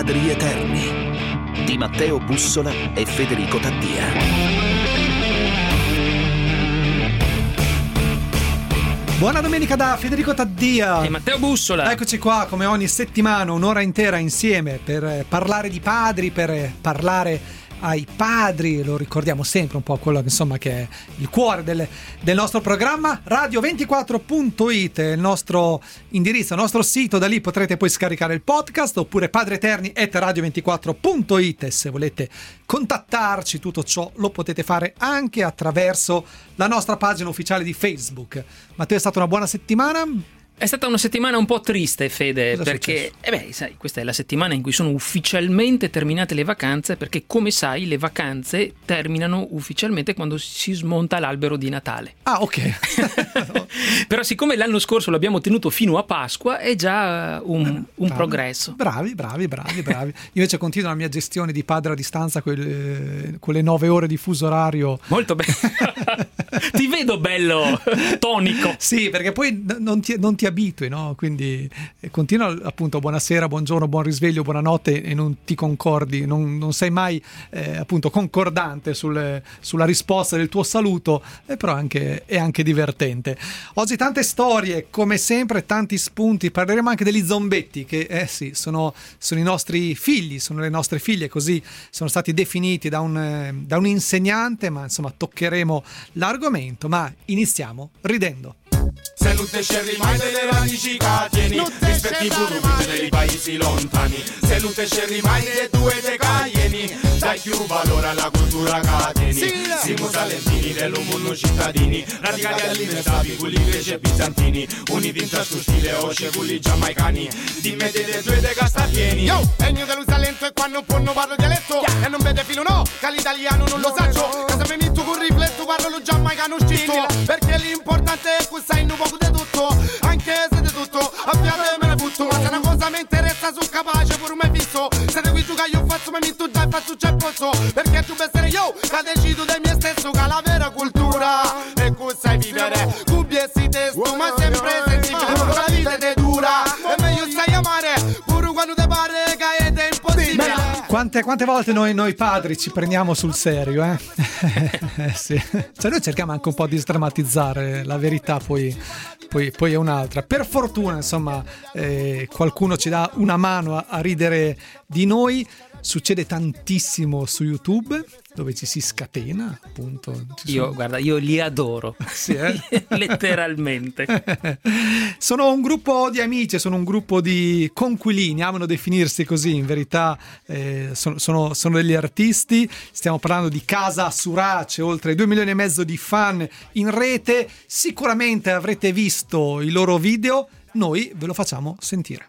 Padri Eterni di Matteo Bussola e Federico Taddia. Buona domenica da Federico Taddia e Matteo Bussola. Eccoci qua come ogni settimana, un'ora intera insieme per parlare di padri, per parlare ai padri. Lo ricordiamo sempre un po' quello che insomma che è il cuore del nostro programma. Radio24.it è il nostro indirizzo, il nostro sito. Da lì potrete poi scaricare il podcast, oppure padreeterni@radio24.it. Se volete contattarci, tutto ciò lo potete fare anche attraverso la nostra pagina ufficiale di Facebook. Matteo, è stata una buona settimana? È stata una settimana un po' triste, Fede, cosa perché sai, questa è la settimana in cui sono ufficialmente terminate le vacanze, perché come sai le vacanze terminano ufficialmente quando si smonta l'albero di Natale. Ah, ok. Però siccome l'anno scorso l'abbiamo tenuto fino a Pasqua è già un progresso. Bravi. Io invece continuo la mia gestione di padre a distanza con le 9 ore di fuso orario. Molto bello. Ti vedo bello tonico. Sì, perché poi non ti abitui, no? Quindi continua appunto buonasera, buongiorno, buon risveglio, buonanotte e non ti concordi, non sei mai appunto concordante sulla risposta del tuo saluto, però è anche divertente. Oggi tante storie, come sempre, tanti spunti. Parleremo anche degli zombetti che sono i nostri figli, sono le nostre figlie, così sono stati definiti da un insegnante, ma insomma toccheremo l'argomento, ma iniziamo ridendo. Se non te scerri mai delle radici tieni, rispetti i burumi dei paesi lontani. Se non te scerri mai delle tue decaieni, dai più valore alla cultura cateni. Siamo salentini dell'umunno cittadini, radicati alimentati, quelli greci e bizantini, uniti in questo stile osce, quelli giamaicani. Dimmi delle tue decasta pieni. Yo, egno dello Salento e quando un non parlo dialetto, e non vede filo no, che l'italiano non lo saggio. Casa mi metto con rifletto, parlo lo giamaicano scitto, perché l'importante è questa in un poco di tutto, anche se di tutto a fiamme me ne butto. Ma se una cosa mi interessa sono capace pure mai visto. Se devi giocare io faccio me metto già e faccio c'è posso, perché tu per essere io che decido del mio stesso, che la vera cultura e cosa sai vivere cubbie si testo, ma sempre sensibile, la vita è dura e meglio sai amare pure quando te pare che è impossibile. Quante volte noi padri ci prendiamo sul serio, sì. Cioè noi cerchiamo anche un po' di sdrammatizzare, la verità poi è un'altra. Per fortuna, insomma, qualcuno ci dà una mano a ridere di noi. Succede tantissimo su YouTube, dove ci si scatena, appunto. Io li adoro. Sì, letteralmente. Sono un gruppo di amici, sono un gruppo di conquilini, amano definirsi così, in verità sono degli artisti. Stiamo parlando di Casa Surace, oltre 2 milioni e mezzo di fan in rete. Sicuramente avrete visto i loro video, noi ve lo facciamo sentire.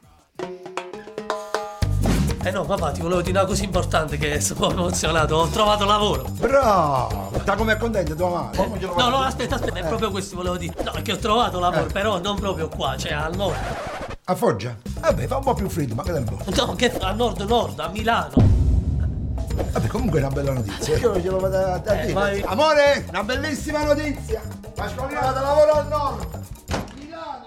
No, papà, ti volevo dire una cosa importante, che sono emozionato, ho trovato lavoro. Bravo! Sta come contento tua madre? No, aspetta, è proprio questo volevo dire. No, è che ho trovato lavoro, però non proprio qua, cioè al nord. A Foggia? Vabbè, fa un po' più freddo, ma che tempo? No, che a nord, a Milano. Vabbè, comunque è una bella notizia. Io glielo vado a dire. Vai. Amore, una bellissima notizia. Pasqualino va da lavoro al nord. Milano.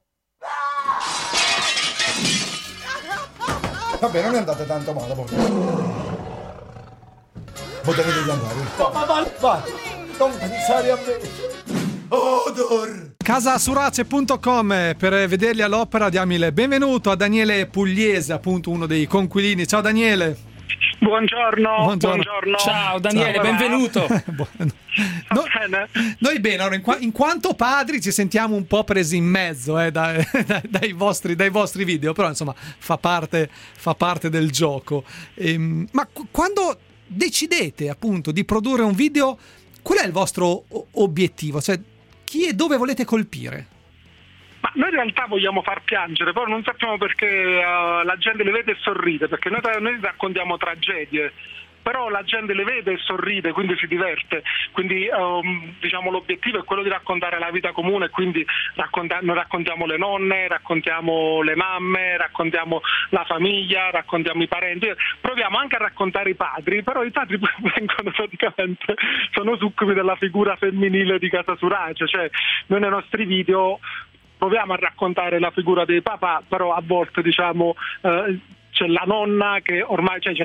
Vabbè, non è andata tanto male, poi. Potete di andare. Vai. Non pensare a me. Odor. Casasurace.com per vederli all'opera. Diamo il benvenuto a Daniele Pugliese, appunto uno dei conquilini. Ciao Daniele. Buongiorno. Ciao Daniele, benvenuto. Noi bene, allora, in quanto padri ci sentiamo un po' presi in mezzo dai vostri video, però insomma fa parte del gioco. Ma quando decidete appunto di produrre un video, qual è il vostro obiettivo? Cioè, chi e dove volete colpire? Ma noi in realtà vogliamo far piangere, però non sappiamo perché la gente le vede e sorride, perché noi raccontiamo tragedie, però la gente le vede e sorride, quindi si diverte. Quindi diciamo l'obiettivo è quello di raccontare la vita comune, quindi noi raccontiamo le nonne, raccontiamo le mamme, raccontiamo la famiglia, raccontiamo i parenti, proviamo anche a raccontare i padri, però i padri vengono praticamente, sono succubi della figura femminile di Casa Surace, cioè noi nei nostri video proviamo a raccontare la figura dei papà, però a volte diciamo c'è la nonna che ormai c'è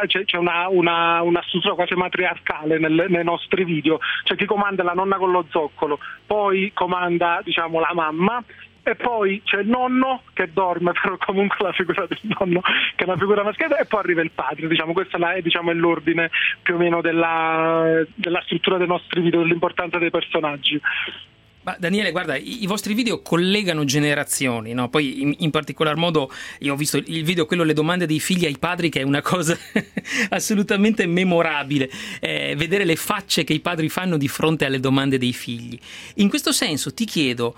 una struttura quasi matriarcale nei nostri video, cioè chi comanda è la nonna con lo zoccolo, poi comanda diciamo la mamma, e poi c'è il nonno che dorme, però comunque la figura del nonno che è una figura maschile, e poi arriva il padre, diciamo questo è l'ordine più o meno della struttura dei nostri video, dell'importanza dei personaggi. Ma Daniele, guarda, i vostri video collegano generazioni, no? Poi in particolar modo io ho visto il video, quello Le domande dei figli ai padri, che è una cosa assolutamente memorabile, vedere le facce che i padri fanno di fronte alle domande dei figli. In questo senso ti chiedo,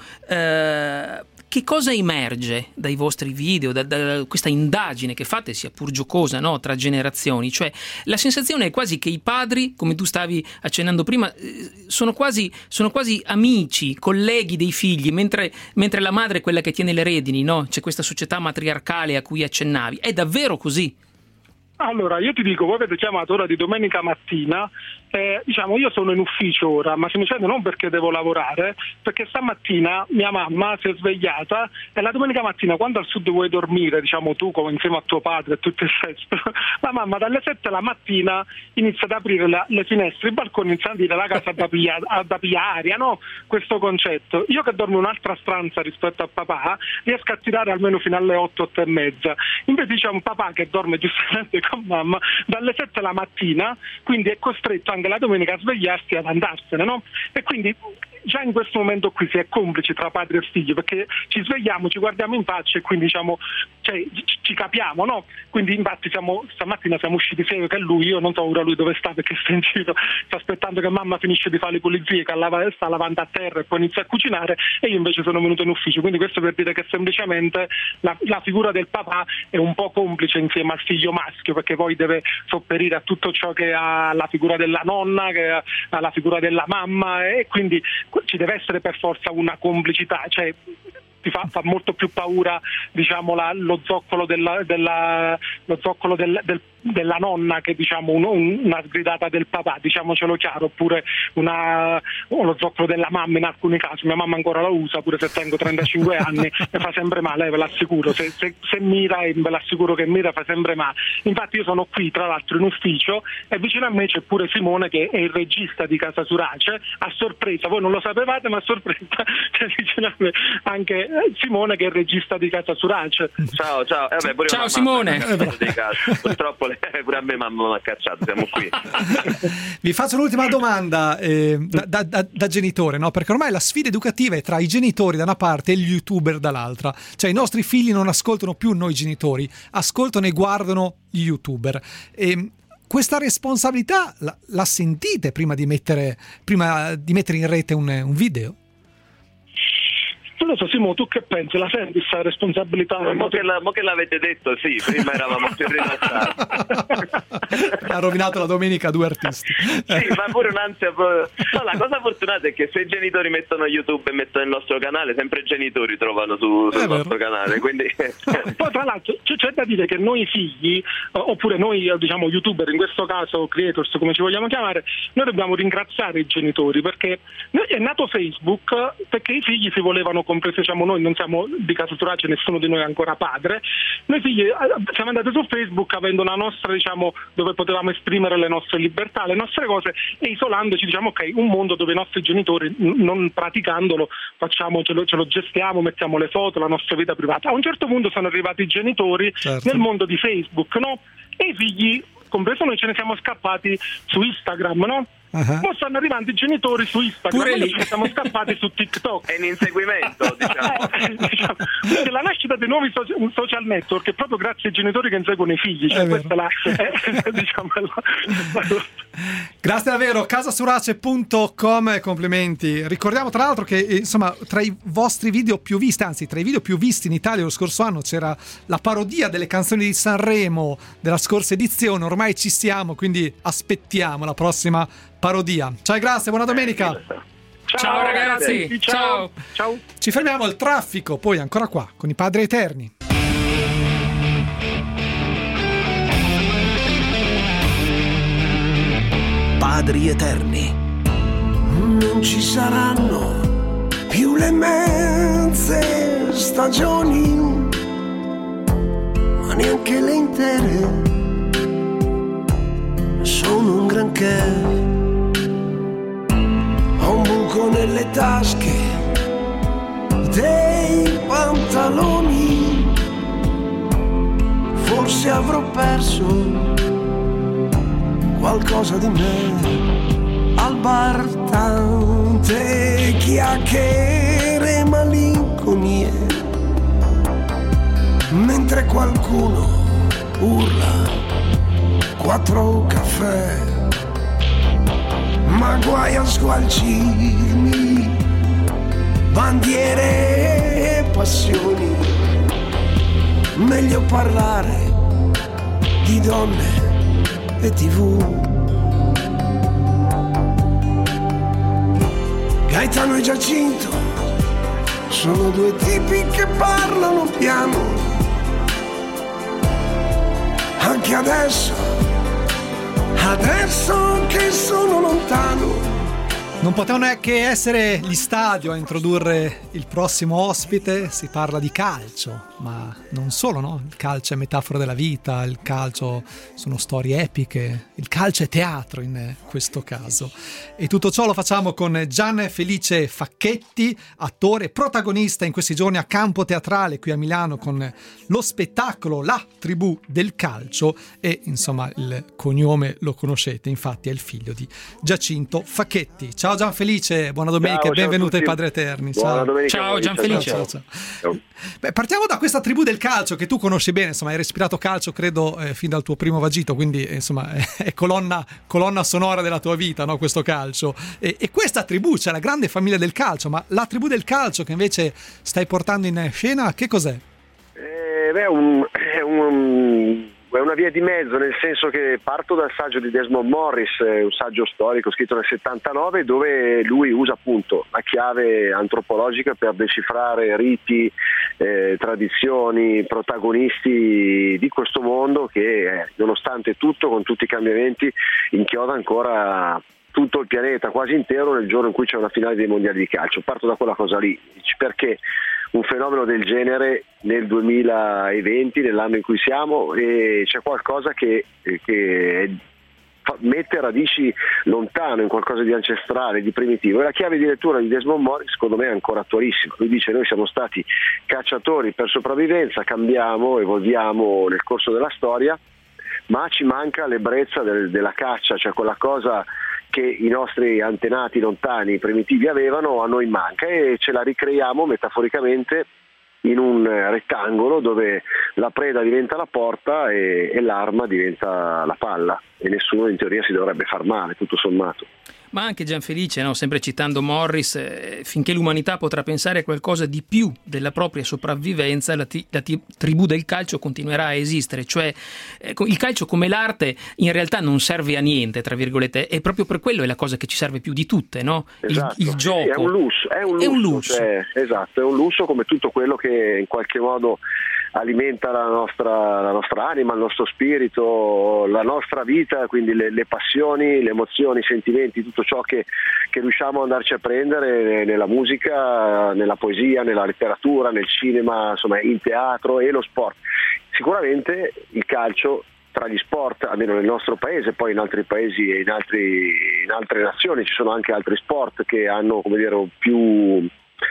che cosa emerge dai vostri video, da questa indagine che fate, sia pur giocosa, no? Tra generazioni? Cioè, la sensazione è quasi che i padri, come tu stavi accennando prima, sono quasi amici, colleghi dei figli, mentre la madre è quella che tiene le redini, no? C'è questa società matriarcale a cui accennavi. È davvero così? Allora, io ti dico, voi avete chiamato ora di domenica mattina, diciamo io sono in ufficio ora, ma semplicemente non perché devo lavorare, perché stamattina mia mamma si è svegliata e la domenica mattina, quando al sud vuoi dormire, diciamo tu come insieme a tuo padre e tutto il resto, la mamma dalle 7 la mattina inizia ad aprire le finestre, i balconi, inizia a dire la casa da pia aria, no? Questo concetto. Io che dormo in un'altra stanza rispetto a papà, riesco a tirare almeno fino alle 8:30. Invece c'è un papà che dorme giustamente con mamma dalle 7 la mattina, quindi è costretto anche la domenica a svegliarsi e ad andarsene, no? E quindi già in questo momento qui si è complici tra padre e figlio, perché ci svegliamo, ci guardiamo in faccia e quindi diciamo, cioè, ci capiamo, no? Quindi infatti stamattina siamo usciti sia io che lui, io non so ora lui dove sta perché sta in giro, sta aspettando che mamma finisce di fare le pulizie, che sta lavando a terra e poi inizia a cucinare, e io invece sono venuto in ufficio. Quindi questo per dire che semplicemente la figura del papà è un po' complice insieme al figlio maschio, perché poi deve sopperire a tutto ciò che ha la figura della nonna, che ha la figura della mamma, e quindi ci deve essere per forza una complicità, cioè ti fa molto più paura, diciamo, lo zoccolo della nonna che diciamo una sgridata del papà, diciamocelo chiaro, oppure lo zoccolo della mamma in alcuni casi. Mia mamma ancora la usa, pure se tengo 35 anni, e fa sempre male, ve l'assicuro, se mira, e ve l'assicuro che mira, fa sempre male. Infatti io sono qui tra l'altro in ufficio e vicino a me c'è pure Simone che è il regista di Casa Surace, a sorpresa, voi non lo sapevate, ma a sorpresa c'è vicino a me anche Simone che è il regista di Casa Surace. Ciao. Pure ciao Simone. Purtroppo pure a me mamma mi ha cacciato, siamo qui. Vi faccio l'ultima domanda da genitore, no? Perché ormai la sfida educativa è tra i genitori da una parte e gli youtuber dall'altra. Cioè i nostri figli non ascoltano più noi genitori, ascoltano e guardano gli youtuber. Questa responsabilità la sentite prima di mettere in rete un video? Non lo so, Simo, tu che pensi? La senti questa responsabilità? Mo che l'avete detto, sì, prima eravamo più rilassati. Ha rovinato la domenica a due artisti. Sì, ma pure un'ansia. No, la cosa fortunata è che se i genitori mettono YouTube e mettono il nostro canale, sempre i genitori trovano sul nostro canale, quindi... Poi tra l'altro c'è da dire che noi figli, oppure noi diciamo youtuber, in questo caso creators come ci vogliamo chiamare, noi dobbiamo ringraziare i genitori, perché è nato Facebook perché i figli si volevano, compreso diciamo noi, non siamo di Casa Surace, nessuno di noi è ancora padre, noi figli siamo andati su Facebook avendo una nostra, diciamo, dove potevamo esprimere le nostre libertà, le nostre cose, e isolandoci, diciamo, ok, un mondo dove i nostri genitori, non praticandolo, ce lo gestiamo, mettiamo le foto, la nostra vita privata. A un certo punto sono arrivati i genitori nel mondo di Facebook, no? E i figli, compreso noi, ce ne siamo scappati su Instagram, no? Ora stanno arrivando i genitori su Instagram, pure lì siamo scappati su TikTok. È in inseguimento, diciamo. È la nascita dei nuovi social network è proprio grazie ai genitori che inseguono i figli, cioè questa è diciamo, grazie davvero. Casasurace.com, complimenti. Ricordiamo tra l'altro che insomma tra i vostri video più visti, anzi tra i video più visti in Italia lo scorso anno c'era la parodia delle canzoni di Sanremo della scorsa edizione. Ormai ci siamo, quindi aspettiamo la prossima parodia. Ciao e grazie, buona domenica. Ciao ragazzi, ciao. Ci fermiamo al traffico, poi ancora qua con i Padri Eterni. Padri Eterni. Non ci saranno più le mezze stagioni, ma neanche le intere sono un granché. Ho un buco nelle tasche dei pantaloni, forse avrò perso qualcosa di me al bar, tante chiacchiere, malinconie, mentre qualcuno urla 4 caffè, ma guai a sgualcirmi bandiere e passioni, meglio parlare di donne e TV. Gaetano e Giacinto sono 2 tipi che parlano piano, anche adesso che sono lontano. Non potevano che essere gli stadio a introdurre il prossimo ospite. Si parla di calcio, ma non solo, no? Il calcio è metafora della vita, il calcio sono storie epiche, il calcio è teatro in questo caso. E tutto ciò lo facciamo con Gianfelice Facchetti, attore protagonista in questi giorni a Campo Teatrale qui a Milano con lo spettacolo La Tribù del Calcio, e insomma il cognome lo conoscete, infatti è il figlio di Giacinto Facchetti. Ciao Gianfelice, buona domenica e benvenuto ai Padri Eterni. Ciao Gianfelice. Ciao. Beh, partiamo da questa tribù del calcio che tu conosci bene, insomma hai respirato calcio credo fin dal tuo primo vagito, quindi insomma è colonna sonora della tua vita, no? Questo calcio e questa tribù, cioè la grande famiglia del calcio, ma la tribù del calcio che invece stai portando in scena, che cos'è? È una via di mezzo, nel senso che parto dal saggio di Desmond Morris, un saggio storico scritto nel 79, dove lui usa appunto la chiave antropologica per decifrare riti, tradizioni, protagonisti di questo mondo che nonostante tutto, con tutti i cambiamenti, inchioda ancora tutto il pianeta, quasi intero, nel giorno in cui c'è una finale dei mondiali di calcio. Parto da quella cosa lì, perché un fenomeno del genere nel 2020, nell'anno in cui siamo, e c'è qualcosa che mette radici lontano in qualcosa di ancestrale, di primitivo, e la chiave di lettura di Desmond Morris secondo me è ancora attualissima. Lui dice: noi siamo stati cacciatori per sopravvivenza, cambiamo, evolviamo nel corso della storia, ma ci manca l'ebbrezza della caccia, cioè quella cosa che i nostri antenati lontani, primitivi avevano, a noi manca, e ce la ricreiamo metaforicamente in un rettangolo dove la preda diventa la porta e l'arma diventa la palla, e nessuno in teoria si dovrebbe far male, tutto sommato. Ma anche Gianfelice, no? Sempre citando Morris, finché l'umanità potrà pensare a qualcosa di più della propria sopravvivenza, la tribù del calcio continuerà a esistere. Cioè il calcio come l'arte in realtà non serve a niente, tra virgolette, e proprio per quello è la cosa che ci serve più di tutte, no? Esatto. Il gioco. È un lusso. Cioè, esatto, è un lusso come tutto quello che in qualche modo alimenta la nostra anima, il nostro spirito, la nostra vita, quindi le passioni, le emozioni, i sentimenti, tutto ciò che riusciamo ad andarci a prendere nella musica, nella poesia, nella letteratura, nel cinema, insomma in teatro, e lo sport. Sicuramente il calcio, tra gli sport, almeno nel nostro paese, poi in altri paesi e in altre nazioni ci sono anche altri sport che hanno, come dire, più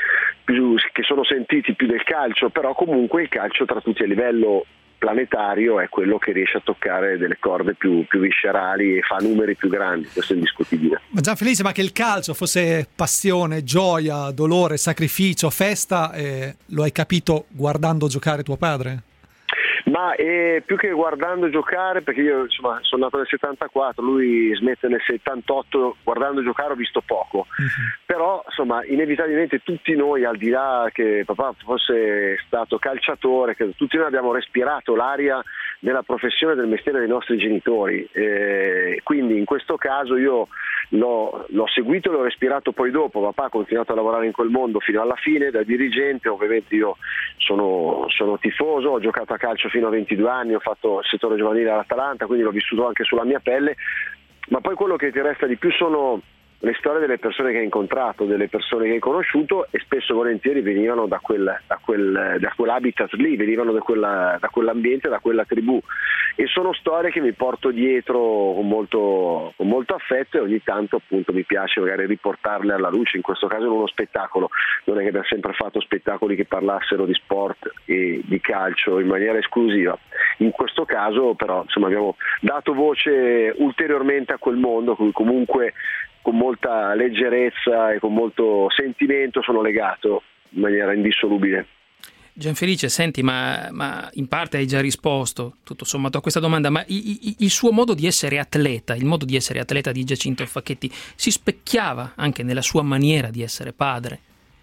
che sono sentiti più del calcio, però comunque il calcio tra tutti a livello planetario è quello che riesce a toccare delle corde più viscerali e fa numeri più grandi, questo è indiscutibile. Ma Gianfelice, ma che il calcio fosse passione, gioia, dolore, sacrificio, festa, lo hai capito guardando giocare tuo padre? Ma più che guardando giocare, perché io insomma sono nato nel 74, lui smette nel 78, guardando giocare ho visto poco, però insomma inevitabilmente tutti noi, al di là che papà fosse stato calciatore, che tutti noi abbiamo respirato l'aria della professione, del mestiere dei nostri genitori, quindi in questo caso io l'ho seguito e l'ho respirato poi dopo. Papà ha continuato a lavorare in quel mondo fino alla fine da dirigente, ovviamente io sono tifoso, ho giocato a calcio fino a 22 anni, ho fatto il settore giovanile all'Atalanta, quindi l'ho vissuto anche sulla mia pelle, ma poi quello che ti resta di più sono le storie delle persone che hai incontrato, delle persone che hai conosciuto, e spesso e volentieri venivano da quell'habitat lì, venivano da quell'ambiente, da quella tribù, e sono storie che mi porto dietro con molto affetto, e ogni tanto appunto mi piace magari riportarle alla luce, in questo caso in uno spettacolo. Non è che abbiamo sempre fatto spettacoli che parlassero di sport e di calcio in maniera esclusiva, in questo caso però insomma abbiamo dato voce ulteriormente a quel mondo cui comunque con molta leggerezza e con molto sentimento sono legato in maniera indissolubile. Gianfelice, senti, ma in parte hai già risposto tutto sommato a questa domanda, ma il suo modo di essere atleta, il modo di essere atleta di Giacinto Facchetti si specchiava anche nella sua maniera di essere padre?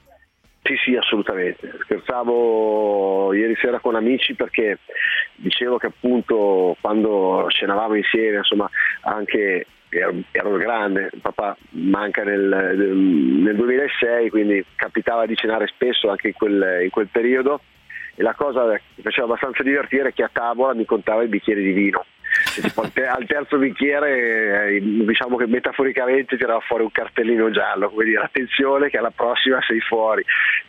Sì, assolutamente. Scherzavo ieri sera con amici perché dicevo che appunto quando cenavamo insieme, insomma, anche ero grande, papà manca nel 2006, quindi capitava di cenare spesso anche in quel periodo, e la cosa che mi faceva abbastanza divertire è che a tavola mi contava i bicchieri di vino. E tipo al terzo bicchiere diciamo che metaforicamente tirava fuori un cartellino giallo, come dire attenzione che alla prossima sei fuori.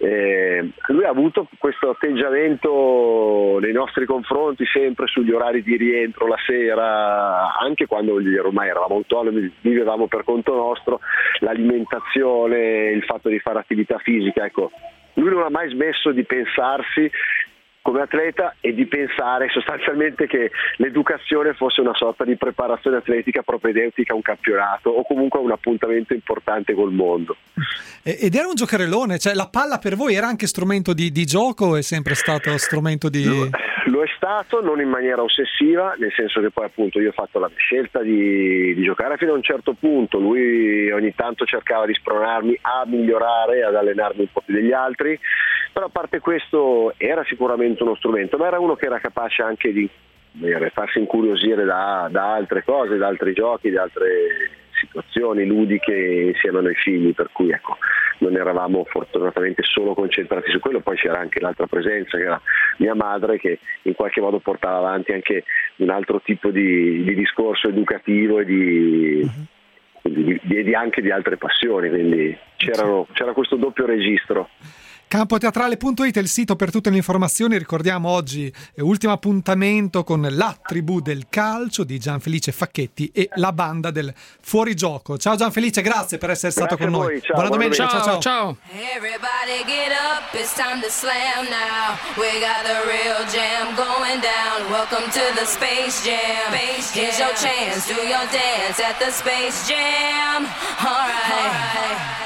Lui ha avuto questo atteggiamento nei nostri confronti sempre sugli orari di rientro la sera, anche quando ormai eravamo autonomi, vivevamo per conto nostro, l'alimentazione, il fatto di fare attività fisica, ecco, lui non ha mai smesso di pensarsi come atleta e di pensare sostanzialmente che l'educazione fosse una sorta di preparazione atletica propedeutica a un campionato o comunque a un appuntamento importante col mondo. Ed era un giocherellone, cioè la palla per voi era anche strumento di gioco o è sempre stato strumento di... Lo è stato, non in maniera ossessiva, nel senso che poi appunto io ho fatto la scelta di giocare fino a un certo punto, lui ogni tanto cercava di spronarmi a migliorare, ad allenarmi un po' più degli altri, però a parte questo era sicuramente uno strumento, ma era uno che era capace anche di farsi incuriosire da altre cose, da altri giochi, da altre situazioni ludiche insieme ai noi figli, per cui ecco, non eravamo fortunatamente solo concentrati su quello, poi c'era anche l'altra presenza che era mia madre, che in qualche modo portava avanti anche un altro tipo di discorso educativo e anche di altre passioni, quindi c'era questo doppio registro. Campoteatrale.it è il sito per tutte le informazioni. Ricordiamo oggi ultimo appuntamento con la tribù del calcio di Gianfelice Facchetti e la banda del Fuorigioco. Ciao Gianfelice, grazie per essere stato con noi. Ciao, buona domenica. Ciao. Everybody get up, it's time to slam now. We got the real jam going down. Welcome to the Space Jam. Here's your chance, do your dance at the Space Jam. All right.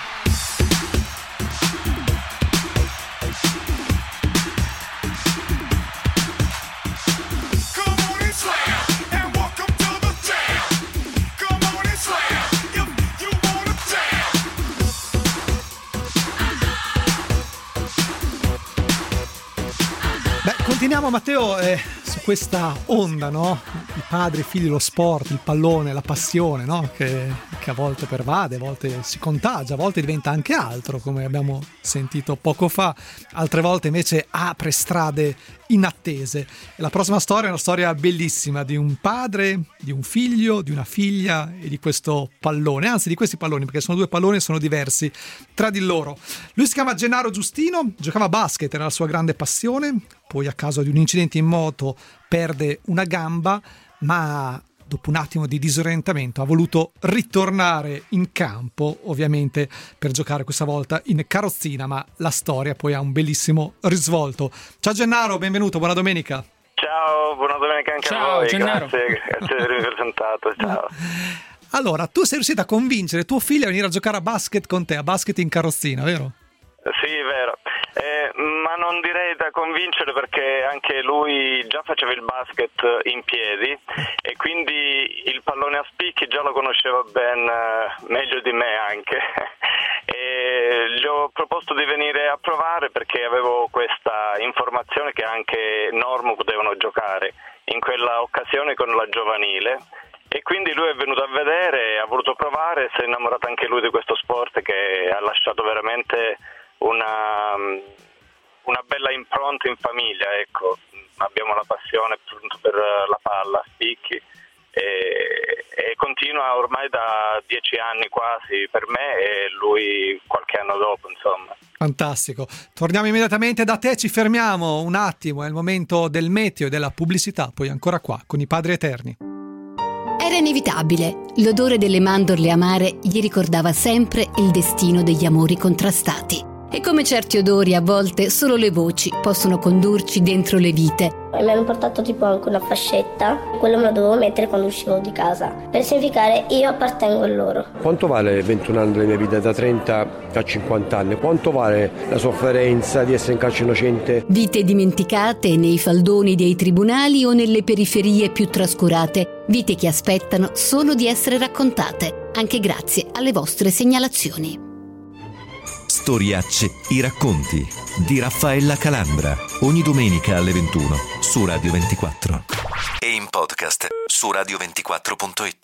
Continuiamo Matteo su questa onda, no? I padri, i figli, lo sport, il pallone, la passione, no? Che a volte pervade, a volte si contagia, a volte diventa anche altro, come abbiamo sentito poco fa, altre volte invece apre strade inattese. E la prossima storia è una storia bellissima di un padre, di un figlio, di una figlia e di questo pallone, anzi di questi palloni, perché sono due palloni e sono diversi tra di loro. Lui si chiama Gennaro Giustino, giocava a basket, era la sua grande passione, poi a causa di un incidente in moto perde una gamba, ma dopo un attimo di disorientamento ha voluto ritornare in campo, ovviamente per giocare questa volta in carrozzina, ma la storia poi ha un bellissimo risvolto. Ciao Gennaro, benvenuto, buona domenica. Ciao, buona domenica anche a voi. Gennaro. Grazie di avermi presentato. Ciao. Allora, tu sei riuscito a convincere tuo figlio a venire a giocare a basket con te, a basket in carrozzina, vero? Sì, vero. Ma non direi da convincere, perché anche lui già faceva il basket in piedi e quindi il pallone a spicchi già lo conosceva ben, meglio di me anche. E gli ho proposto di venire a provare perché avevo questa informazione che anche Normo potevano giocare in quella occasione con la giovanile. E quindi lui è venuto a vedere, ha voluto provare, si è innamorato anche lui di questo sport che ha lasciato veramente una bella impronta in famiglia, ecco. Abbiamo la passione appunto per la palla a spicchi e continua ormai da 10 anni quasi per me e lui qualche anno dopo, insomma. Fantastico. Torniamo immediatamente da te, ci fermiamo un attimo, è il momento del meteo e della pubblicità, poi ancora qua con i Padri Eterni. Era inevitabile. L'odore delle mandorle amare gli ricordava sempre il destino degli amori contrastati. E come certi odori, a volte solo le voci possono condurci dentro le vite. Mi hanno portato tipo anche una fascetta, quello me lo dovevo mettere quando uscivo di casa, per significare io appartengo a loro. Quanto vale 21 anni della mia vita, da 30 a 50 anni? Quanto vale la sofferenza di essere in carcere innocente? Vite dimenticate nei faldoni dei tribunali o nelle periferie più trascurate. Vite che aspettano solo di essere raccontate, anche grazie alle vostre segnalazioni. Storiacce, i racconti di Raffaella Calambra, ogni domenica alle 21 su Radio 24 e in podcast su radio24.it.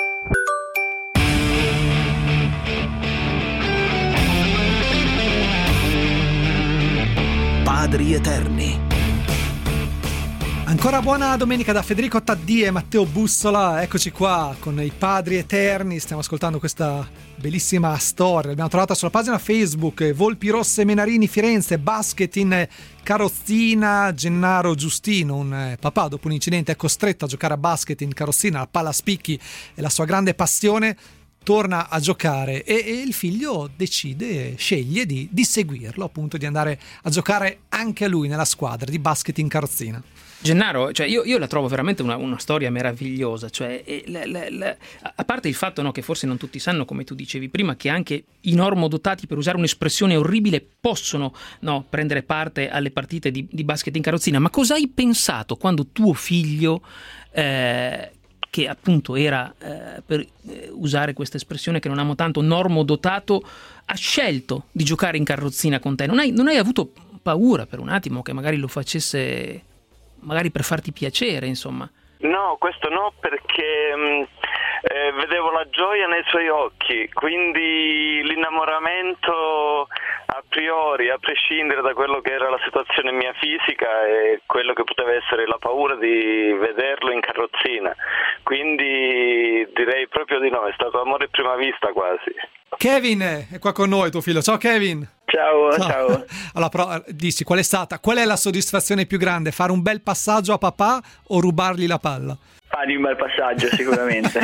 Padri Eterni. Ancora buona domenica da Federico Taddì e Matteo Bussola, eccoci qua con i Padri Eterni, stiamo ascoltando questa bellissima storia, l'abbiamo trovata sulla pagina Facebook, Volpi Rosse Menarini Firenze, basket in carrozzina. Gennaro Giustino, un papà dopo un incidente è costretto a giocare a basket in carrozzina, la palla a spicchi è la sua grande passione, torna a giocare e il figlio sceglie di seguirlo, appunto di andare a giocare anche a lui nella squadra di basket in carrozzina. Gennaro, cioè io la trovo veramente una storia meravigliosa, cioè a parte il fatto, no, che forse non tutti sanno, come tu dicevi prima, che anche i normodotati, per usare un'espressione orribile, possono, no, prendere parte alle partite di basket in carrozzina, ma cosa hai pensato quando tuo figlio, che appunto era, per usare questa espressione che non amo tanto, normodotato, ha scelto di giocare in carrozzina con te? Non hai avuto paura per un attimo che magari lo facesse, magari per farti piacere, insomma? No, questo no, perché vedevo la gioia nei suoi occhi, quindi l'innamoramento a priori, a prescindere da quello che era la situazione mia fisica e quello che poteva essere la paura di vederlo in carrozzina, quindi direi proprio di no, è stato amore a prima vista quasi. Kevin è qua con noi, tuo figlio. Ciao Kevin. Ciao. Allora, dici, qual è la soddisfazione più grande? Fare un bel passaggio a papà o rubargli la palla? Di un bel passaggio sicuramente.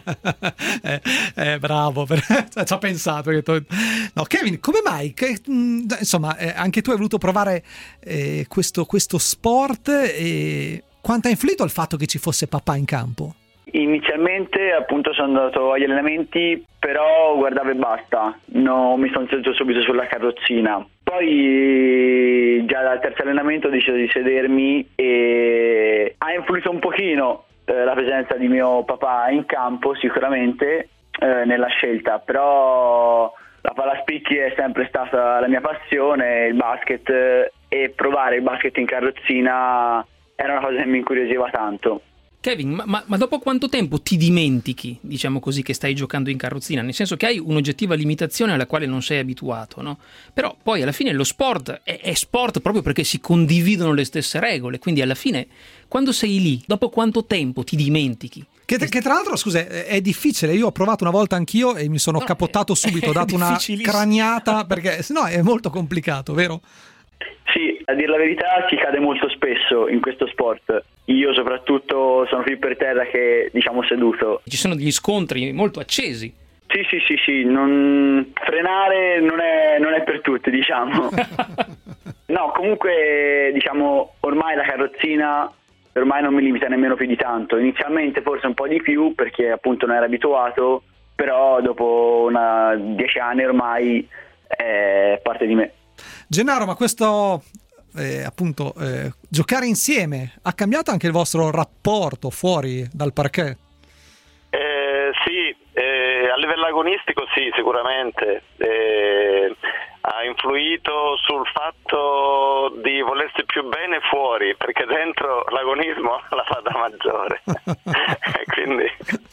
Bravo, ci ha pensato. No, Kevin, come mai? Insomma, anche tu hai voluto provare questo sport, e quanto ha influito il fatto che ci fosse papà in campo? Inizialmente appunto sono andato agli allenamenti, però guardavo e basta, non mi sono seduto subito sulla carrozzina. Poi già dal terzo allenamento ho deciso di sedermi e ha influito un pochino la presenza di mio papà in campo sicuramente nella scelta, però la palla a spicchi è sempre stata la mia passione, il basket, e provare il basket in carrozzina era una cosa che mi incuriosiva tanto. Kevin, ma dopo quanto tempo ti dimentichi, diciamo così, che stai giocando in carrozzina? Nel senso che hai un'oggettiva limitazione alla quale non sei abituato, no? Però poi alla fine lo sport è sport proprio perché si condividono le stesse regole, quindi alla fine quando sei lì, dopo quanto tempo ti dimentichi? Che tra l'altro, scusa, è difficile. Io ho provato una volta anch'io e mi sono capottato subito, ho dato una craniata, perché sennò è molto complicato, vero? Sì, a dire la verità si cade molto spesso in questo sport. Io soprattutto sono più per terra che, diciamo, seduto. Ci sono degli scontri molto accesi. Sì, frenare non è per tutti, diciamo. No, comunque, diciamo, ormai la carrozzina ormai non mi limita nemmeno più di tanto. Inizialmente forse un po' di più perché appunto non ero abituato, però dopo 10 anni ormai è parte di me. Gennaro, ma questo appunto giocare insieme ha cambiato anche il vostro rapporto fuori dal parquet? Sì, a livello agonistico sì, sicuramente. Ha influito sul fatto di volersi più bene fuori, perché dentro l'agonismo la fa da maggiore. Quindi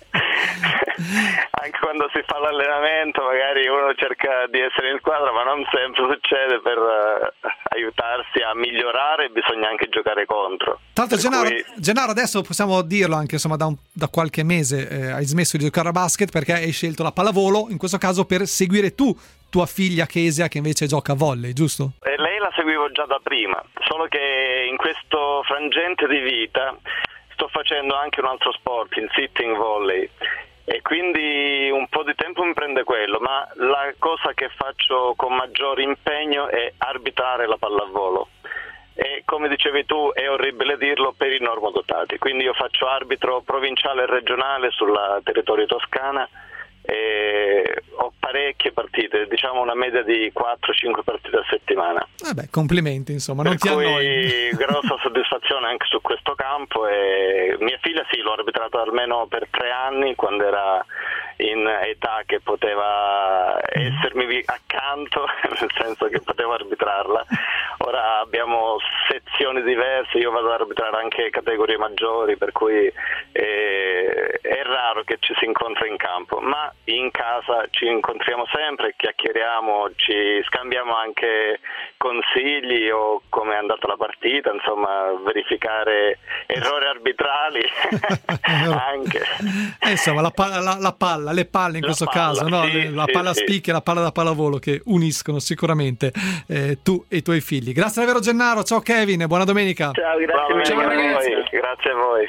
anche quando si fa l'allenamento magari uno cerca di essere in squadra, ma non sempre succede, per aiutarsi bisogna migliorare, bisogna anche giocare contro. Tanto Gennaro, adesso possiamo dirlo anche, insomma, da qualche mese hai smesso di giocare a basket perché hai scelto la pallavolo, in questo caso per seguire tua figlia Kesia, che invece gioca a volley, giusto? Lei la seguivo già da prima, solo che in questo frangente di vita sto facendo anche un altro sport, il sitting volley, e quindi un po' di tempo mi prende quello, ma la cosa che faccio con maggior impegno è arbitrare la pallavolo. E come dicevi tu, è orribile dirlo, per i normodotati, quindi io faccio arbitro provinciale e regionale sul territorio toscana e ho parecchie partite, diciamo una media di 4-5 partite a settimana. Vabbè, complimenti, insomma, non ti annoi. Grossa soddisfazione anche su questo campo, e mia figlia sì, l'ho arbitrato almeno per 3 anni quando era in età che poteva essermi accanto, nel senso che potevo arbitrarla. Ora abbiamo sezioni diverse, io vado ad arbitrare anche categorie maggiori, per cui è raro che ci si incontri in campo, ma in casa ci incontriamo sempre, chiacchieriamo, ci scambiamo anche consigli o come è andata la partita, insomma, verificare errori arbitrali anche. Insomma, le palle in questo caso, no? Sì, la palla spicchi e la palla da pallavolo che uniscono sicuramente tu e i tuoi figli. Grazie davvero Gennaro, ciao Kevin e buona domenica. Ciao, grazie mille. Ciao, ragazzi. Grazie a voi.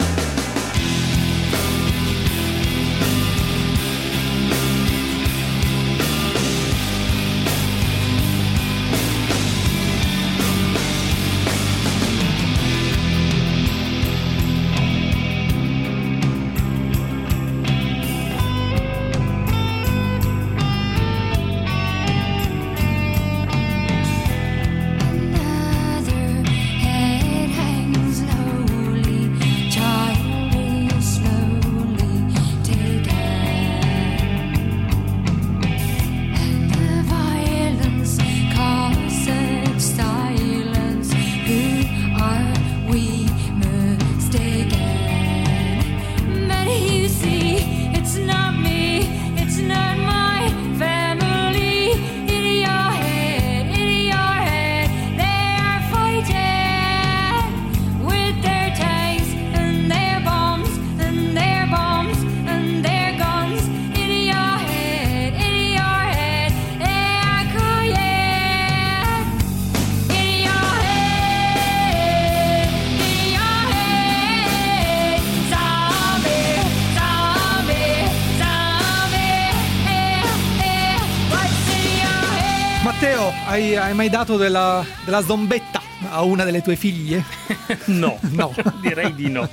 Matteo, hai mai dato della zombetta a una delle tue figlie? No, direi di no.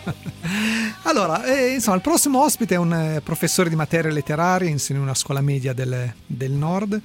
Allora, insomma, il prossimo ospite è un professore di materie letterarie, insegna in una scuola media del nord,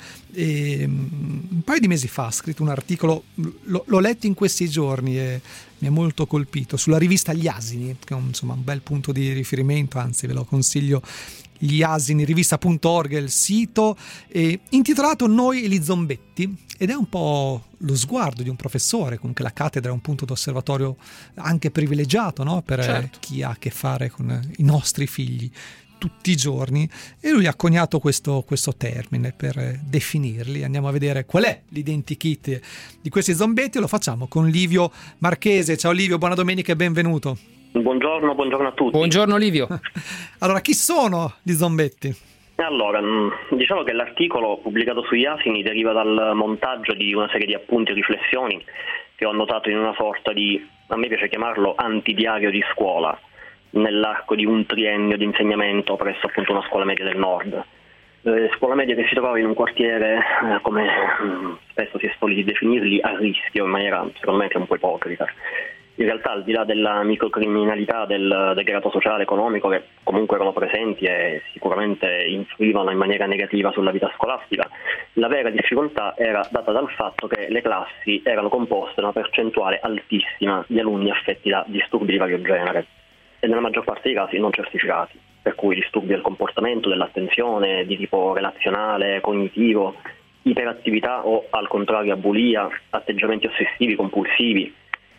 e un paio di mesi fa ha scritto un articolo, l'ho letto in questi giorni e mi ha molto colpito, sulla rivista Gli Asini, che è un bel punto di riferimento, anzi ve lo consiglio. Gli Asini, rivista.org è il sito, intitolato Noi e gli zombetti, ed è un po' lo sguardo di un professore. Comunque la cattedra è un punto d'osservatorio anche privilegiato, no? Per chi ha a che fare con i nostri figli tutti i giorni, e lui ha coniato questo termine per definirli. Andiamo a vedere qual è l'identikit di questi zombetti, e lo facciamo con Livio Marchese. Ciao Livio, buona domenica e benvenuto. Buongiorno a tutti. Buongiorno Livio. Allora, chi sono gli zombetti? Allora, diciamo che l'articolo pubblicato sugli Asini deriva dal montaggio di una serie di appunti e riflessioni che ho annotato in una sorta di, a me piace chiamarlo, antidiario di scuola, nell'arco di un triennio di insegnamento presso appunto una scuola media del nord. Scuola media che si trova in un quartiere, come spesso si è soliti definirli, a rischio, in maniera secondo me che è un po' ipocrita. In realtà, al di là della microcriminalità, del degrado sociale e economico che comunque erano presenti e sicuramente influivano in maniera negativa sulla vita scolastica, la vera difficoltà era data dal fatto che le classi erano composte da una percentuale altissima di alunni affetti da disturbi di vario genere, e nella maggior parte dei casi non certificati, per cui disturbi del comportamento, dell'attenzione, di tipo relazionale, cognitivo, iperattività o al contrario abulia, atteggiamenti ossessivi, compulsivi.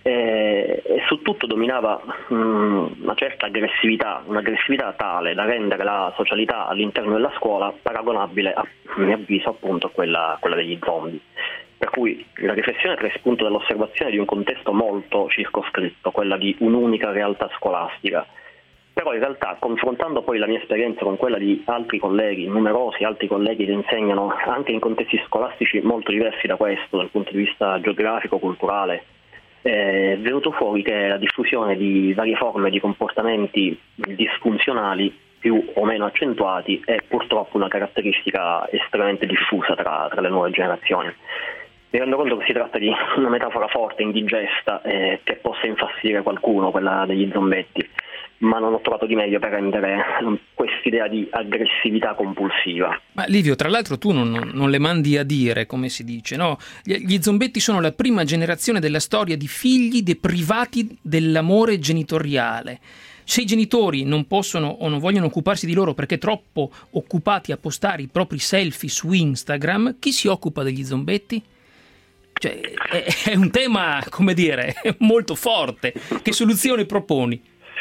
E su tutto dominava una certa aggressività, un'aggressività tale da rendere la socialità all'interno della scuola paragonabile, a mio avviso, appunto a quella degli zombie. Per cui la riflessione prende spunto dall'osservazione di un contesto molto circoscritto, quella di un'unica realtà scolastica. Però in realtà, confrontando poi la mia esperienza con quella di altri colleghi, numerosi altri colleghi che insegnano anche in contesti scolastici molto diversi da questo, dal punto di vista geografico, culturale, è venuto fuori che la diffusione di varie forme di comportamenti disfunzionali più o meno accentuati è purtroppo una caratteristica estremamente diffusa tra le nuove generazioni. Mi rendo conto che si tratta di una metafora forte, indigesta, che possa infastidire qualcuno, quella degli zombetti, ma non ho trovato di meglio per rendere quest'idea di aggressività compulsiva. Ma Livio, tra l'altro tu non le mandi a dire, come si dice, no? Gli zombetti sono la prima generazione della storia di figli deprivati dell'amore genitoriale. Se i genitori non possono o non vogliono occuparsi di loro perché troppo occupati a postare i propri selfie su Instagram, chi si occupa degli zombetti? Cioè, è un tema, come dire, molto forte. Che soluzione proponi?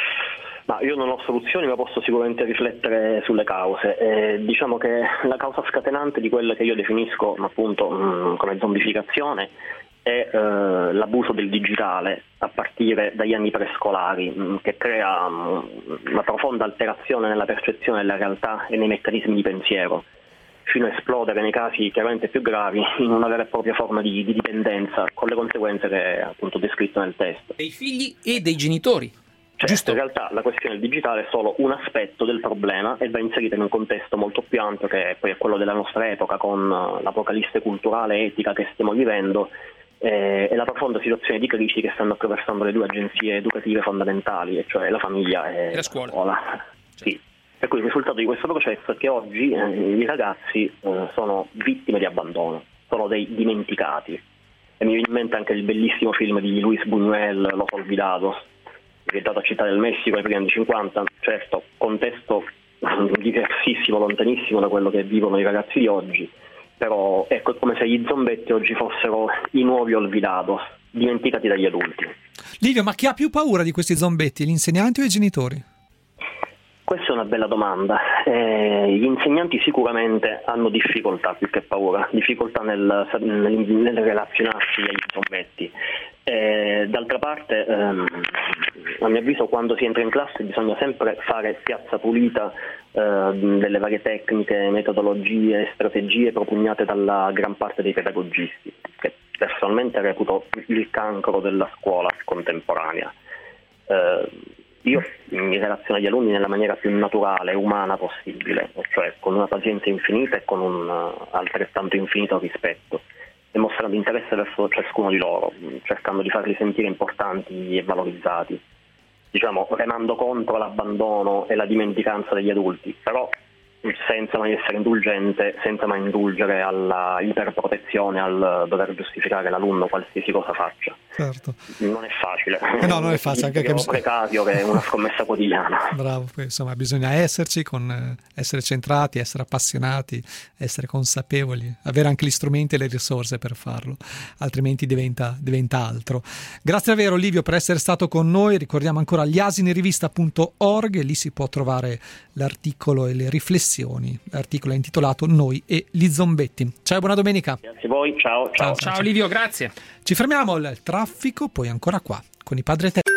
Ma io non ho soluzioni, ma posso sicuramente riflettere sulle cause. Diciamo che la causa scatenante di quelle che io definisco appunto come zombificazione è l'abuso del digitale a partire dagli anni prescolari, che crea una profonda alterazione nella percezione della realtà e nei meccanismi di pensiero, fino a esplodere nei casi chiaramente più gravi in una vera e propria forma di dipendenza, con le conseguenze che è appunto descritto nel testo. Dei figli e dei genitori. Giusto. In realtà la questione del digitale è solo un aspetto del problema e va inserita in un contesto molto più ampio, che poi è quello della nostra epoca, con l'apocalisse culturale e etica che stiamo vivendo e la profonda situazione di crisi che stanno attraversando le due agenzie educative fondamentali, e cioè la famiglia e la scuola. Sì. Per cui il risultato di questo processo è che oggi i ragazzi sono vittime di abbandono, sono dei dimenticati. E mi viene in mente anche il bellissimo film di Luis Buñuel, Los Olvidados, ambientato a Città del Messico ai primi anni 50, certo, contesto diversissimo, lontanissimo da quello che vivono i ragazzi di oggi, però ecco, è come se gli zombetti oggi fossero i nuovi Olvidados, dimenticati dagli adulti. Livio, ma chi ha più paura di questi zombetti, gli insegnanti o i genitori? Questa è una bella domanda. Gli insegnanti sicuramente hanno difficoltà più che paura, difficoltà nel relazionarsi agli zombetti. D'altra parte, a mio avviso, quando si entra in classe bisogna sempre fare piazza pulita delle varie tecniche, metodologie, strategie propugnate dalla gran parte dei pedagogisti, che personalmente reputo il cancro della scuola contemporanea. Io mi relaziono agli alunni nella maniera più naturale e umana possibile, cioè con una pazienza infinita e con un altrettanto infinito rispetto, e mostrando interesse verso ciascuno di loro, cercando di farli sentire importanti e valorizzati, diciamo remando contro l'abbandono e la dimenticanza degli adulti, però senza mai essere indulgente, senza mai indulgere alla iperprotezione, al dover giustificare l'alunno qualsiasi cosa faccia. Certo. Non è facile. No, non è facile, anche che precario, che è una scommessa quotidiana. Bravo, insomma bisogna esserci, essere centrati, essere appassionati, essere consapevoli, avere anche gli strumenti e le risorse per farlo, altrimenti diventa altro. Grazie davvero Livio per essere stato con noi. Ricordiamo ancora gli@asinirivista.org, lì si può trovare l'articolo e le riflessioni. L'articolo è intitolato Noi e gli zombetti. Ciao e buona domenica. Grazie a voi, ciao. Ciao Livio, grazie. Ci fermiamo al traffico, poi ancora qua con i Padre Eterni.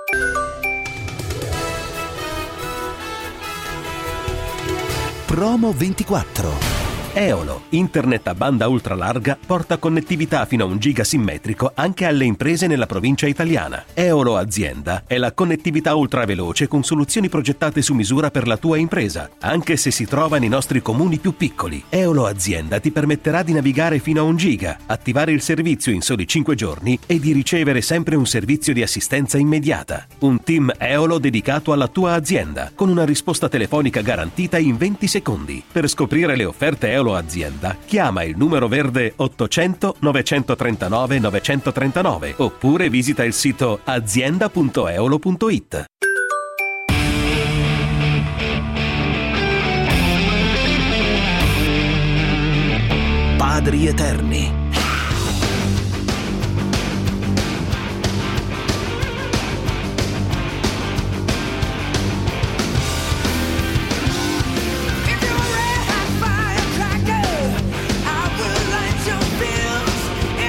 Promo 24. Eolo, internet a banda ultralarga, porta connettività fino a 1 giga simmetrico anche alle imprese nella provincia italiana. Eolo Azienda è la connettività ultraveloce con soluzioni progettate su misura per la tua impresa, anche se si trova nei nostri comuni più piccoli. Eolo Azienda ti permetterà di navigare fino a 1 giga, attivare il servizio in soli 5 giorni e di ricevere sempre un servizio di assistenza immediata. Un team Eolo dedicato alla tua azienda, con una risposta telefonica garantita in 20 secondi. Per scoprire le offerte Eolo Azienda, chiama il numero verde 800 939 939 oppure visita il sito azienda.eolo.it. Padri Eterni. I will light your bills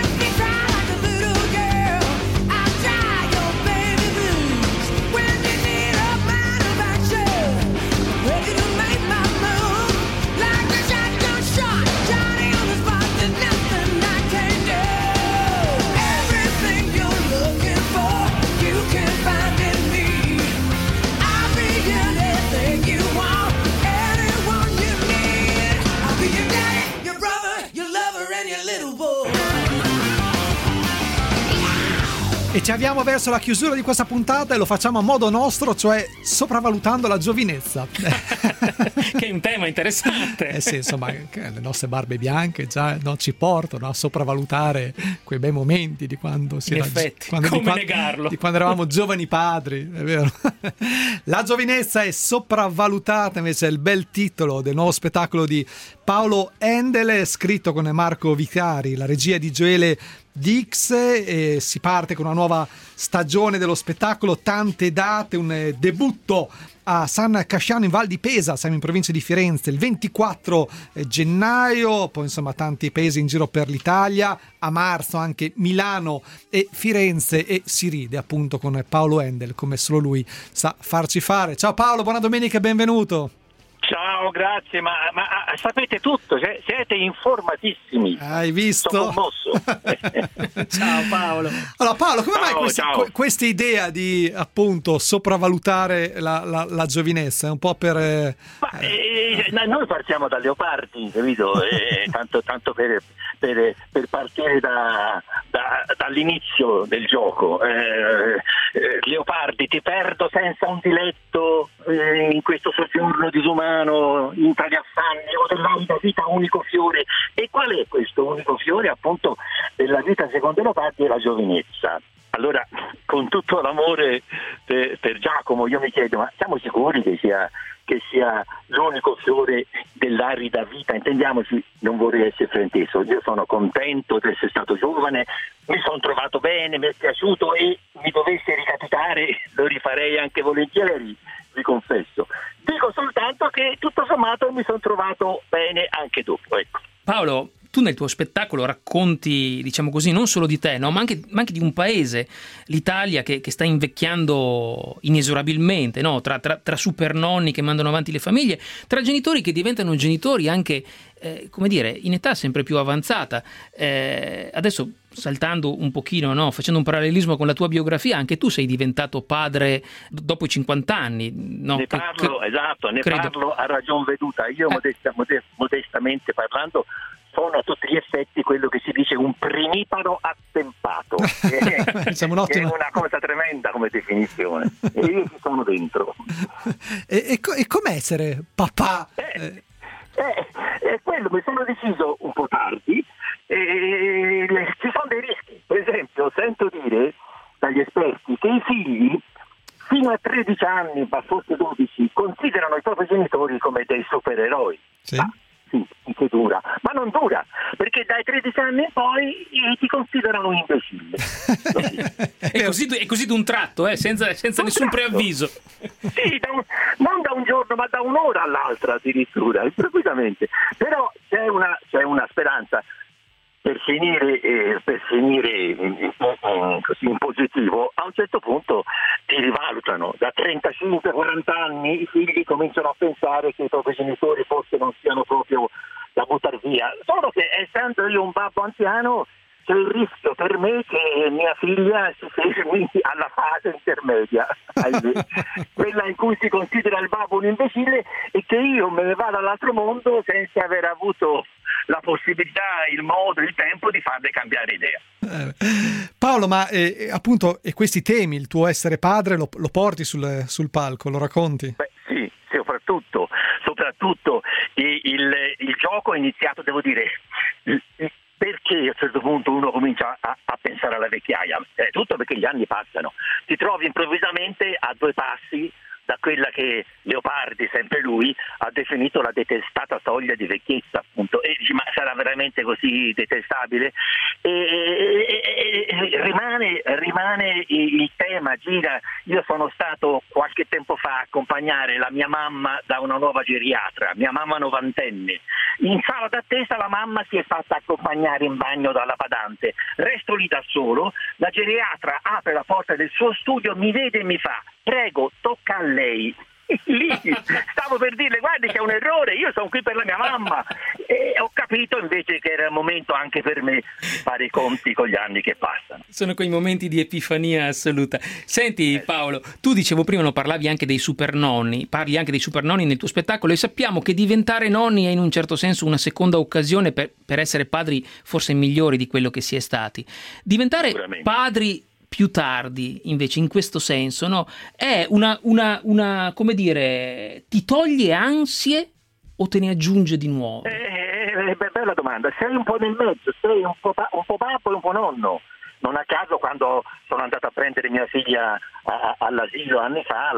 E ci avviamo verso la chiusura di questa puntata e lo facciamo a modo nostro, cioè sopravvalutando la giovinezza. Che è un tema interessante. Sì, insomma, le nostre barbe bianche già non ci portano a sopravvalutare quei bei momenti di quando si era, negarlo? Di quando eravamo giovani padri, è vero. La giovinezza è sopravvalutata, invece è il bel titolo del nuovo spettacolo di Paolo Endele, scritto con Marco Vicari, la regia di Gioele Dix, e si parte con una nuova stagione dello spettacolo, tante date, un debutto a San Casciano in Val di Pesa, siamo in provincia di Firenze, il 24 gennaio, poi insomma tanti paesi in giro per l'Italia, a marzo anche Milano e Firenze, e si ride appunto con Paolo Endel come solo lui sa farci fare. Ciao Paolo, buona domenica e benvenuto. Ciao, grazie, ma sapete tutto, siete informatissimi. Hai visto? Sono commosso. Ciao Paolo. Allora Paolo, come mai questa idea di appunto sopravvalutare la giovinezza? È un po' per... Noi partiamo da Leopardi, capito? Tanto per partire dall'inizio del gioco. Leopardi, ti perdo senza un diletto in questo soggiorno disumano, in tra gli affanni o dell'arida vita unico fiore. E qual è questo unico fiore? Appunto della vita secondo Leopardi è la giovinezza. Allora, con tutto l'amore per Giacomo, io mi chiedo, ma siamo sicuri che sia l'unico fiore dell'arida vita? Intendiamoci, non vorrei essere frainteso, io sono contento di essere stato giovane, mi sono trovato bene, mi è piaciuto, e mi dovesse ricapitare lo rifarei anche volentieri, vi confesso. Dico soltanto che tutto sommato mi sono trovato bene anche dopo, ecco. Paolo, tu nel tuo spettacolo racconti, diciamo così, non solo di te, no? ma anche di un paese, l'Italia, che sta invecchiando inesorabilmente, no? tra supernonni che mandano avanti le famiglie, tra genitori che diventano genitori anche, come dire, in età sempre più avanzata. Adesso, saltando un pochino, no? Facendo un parallelismo con la tua biografia, anche tu sei diventato padre dopo i 50 anni. No? Ne parlo a ragion veduta. Io modestamente parlando sono a tutti gli effetti quello che si dice un primiparo attempato. È una cosa tremenda come definizione, e io ci sono dentro. E com'è essere papà? Quello mi sono deciso un po' tardi, ci sono dei rischi. Per esempio, sento dire dagli esperti che i figli fino a 13 anni, ma forse 12, considerano i propri genitori come dei supereroi. Sì. Sì, che dura, ma non dura, perché dai 13 anni in poi ti considerano un imbecille. È così d'un tratto, senza nessun preavviso. Sì, non da un giorno, ma da un'ora all'altra addirittura, improvvisamente. Però c'è una speranza. Per finire così in positivo, a un certo punto ti rivalutano. Da 35-40 anni i figli cominciano a pensare che i propri genitori forse non siano proprio da buttare via. Solo che, essendo io un babbo anziano, c'è il rischio per me che mia figlia si fermi alla fase intermedia, quella in cui si considera il babbo un imbecille, e che io me ne vado all'altro mondo senza aver avuto la possibilità, il modo, il tempo di farle cambiare idea. Paolo, ma appunto, e questi temi, il tuo essere padre, lo porti sul palco, lo racconti? Beh, sì, soprattutto il gioco è iniziato, devo dire, perché a un certo punto uno comincia a pensare alla vecchiaia? Tutto perché gli anni passano, ti trovi improvvisamente a 2 passi da quella che Leopardi, sempre lui, ha definito la detestata soglia di vecchiezza, appunto. E dici, ma sarà veramente così detestabile? Rimane il tema, gira. Io sono stato qualche tempo fa a accompagnare la mia mamma da una nuova geriatra, mia mamma 90enne. In sala d'attesa la mamma si è fatta accompagnare in bagno dalla badante. Resto lì da solo, la geriatra apre la porta del suo studio, mi vede e mi fa: prego, tocca a lei. Lì stavo per dirle: guardi, c'è un errore, io sono qui per la mia mamma. E ho capito invece che era il momento anche per me fare i conti con gli anni che passano. Sono quei momenti di epifania assoluta. Senti Paolo, tu dicevo prima, no, parlavi anche dei supernonni, parli anche dei supernonni nel tuo spettacolo, e sappiamo che diventare nonni è in un certo senso una seconda occasione per essere padri forse migliori di quello che si è stati. Diventare padri più tardi, invece, in questo senso, no? È una come dire, ti toglie ansie o te ne aggiunge di nuovo? Bella domanda. Sei un po' nel mezzo, sei un po' papà e un po' nonno. Non a caso, quando sono andato a prendere mia figlia all'asilo anni fa,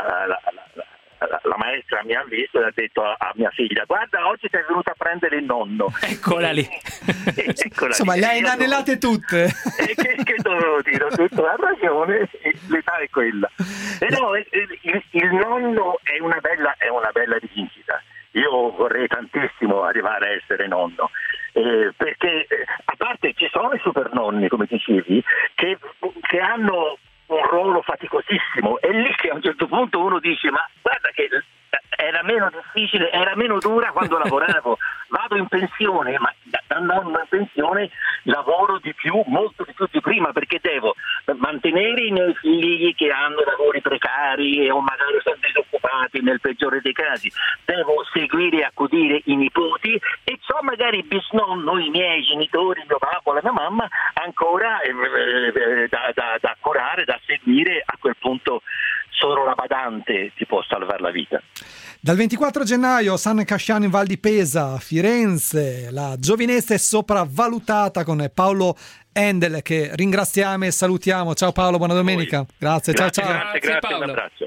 la maestra mi ha visto e ha detto a mia figlia: guarda, oggi sei venuta a prendere il nonno. Eccola lì. Insomma, le hai inanellate tutte. Che dovevo dire? Ho detto, ha ragione, l'età è quella. Però il nonno è una bella rivincita. Io vorrei tantissimo arrivare a essere nonno, perché a parte ci sono i super nonni, come dicevi, che hanno un ruolo faticosissimo. È lì che a un certo punto uno dice: ma guarda che era meno difficile, era meno dura quando lavoravo. Vado in pensione, ma da nonno in pensione lavoro di più, molto di più di prima, perché devo mantenere i miei figli che hanno lavori precari o magari sono disoccupati nel peggiore dei casi, devo seguire e accudire i nipoti e so magari il bisnonno, i miei genitori, mio papà, la mia mamma ancora da curare, da seguire. A quel punto solo la badante ti può salvare la vita. Dal 24 gennaio San Casciano in Val di Pesa, Firenze, la giovinezza è sopravvalutata, con Paolo Endel, che ringraziamo e salutiamo. Ciao Paolo, buona domenica. Grazie, ciao. Grazie Paolo. Un abbraccio.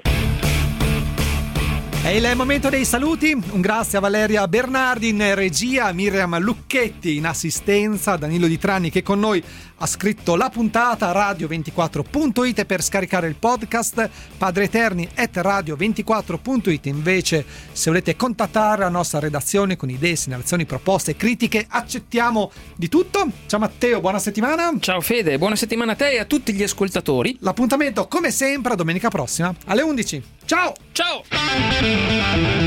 È il momento dei saluti. Un grazie a Valeria Bernardi in regia, a Miriam Lucchetti in assistenza, a Danilo Di Trani che con noi ha scritto la puntata, radio24.it, e per scaricare il podcast padreeterni@radio24.it. Invece, se volete contattare la nostra redazione con idee, segnalazioni, proposte, critiche, accettiamo di tutto. Ciao Matteo, buona settimana. Ciao Fede, buona settimana a te e a tutti gli ascoltatori. L'appuntamento come sempre a domenica prossima alle 11. Ciao! Ciao!